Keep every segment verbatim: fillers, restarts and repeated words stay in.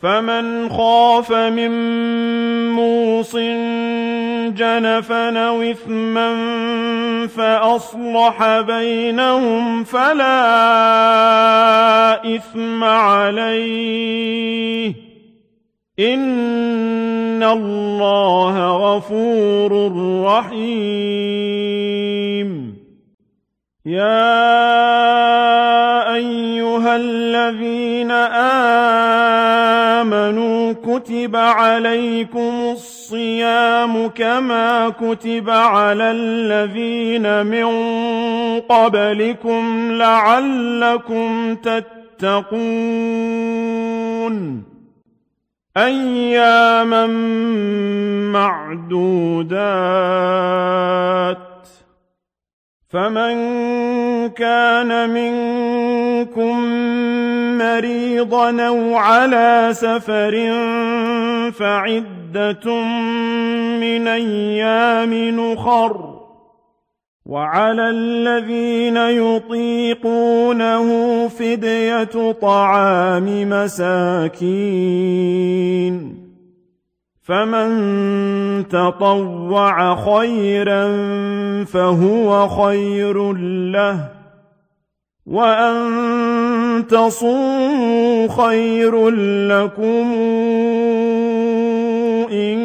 فمن خاف من موص جنفا أو إثما فأصلح بينهم فلا إثم عليه إن الله غفور رحيم. يا أيها الذين آمنوا كتب عليكم الصيام كما كتب على الذين من قبلكم لعلكم تتقون أياما معدودات. فمن كان منكم مريضا أو على سفر فعدة من أيام أخر وعلى الذين يطيقونه فدية طعام مساكين فمن تطوع خيرا فهو خير له وأن تصوموا خير لكم إن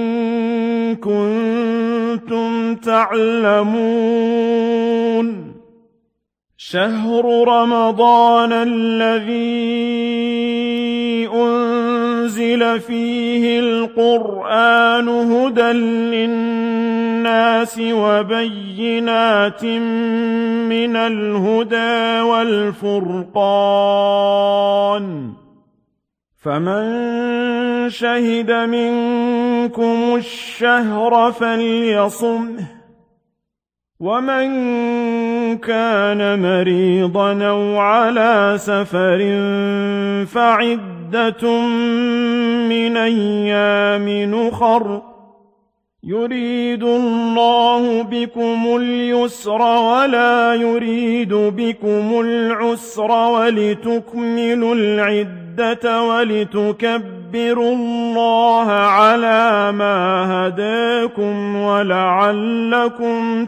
كنتم تعلمون. شهر رمضان الذي أنزل فيه القرآن هدى للناس وبينات من الهدى والفرقان فمن شهد منكم الشهر فليصمه ومن كان مريضا أو على سفر فعدة من أيام أخر يريد الله بكم اليسر ولا يريد بكم العسر ولتكملوا العدة ولتكبروا الله على ما هداكم ولعلكم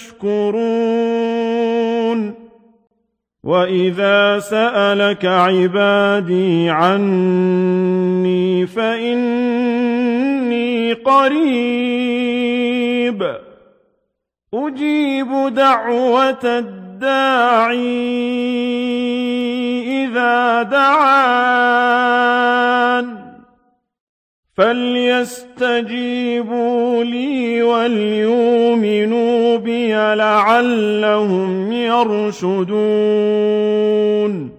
تشكرون. وإذا سألك عبادي عني فإني قريب أجيب دعوة الداعي إذا دعان فليستجيبوا لي وليؤمنوا بي لعلهم يرشدون.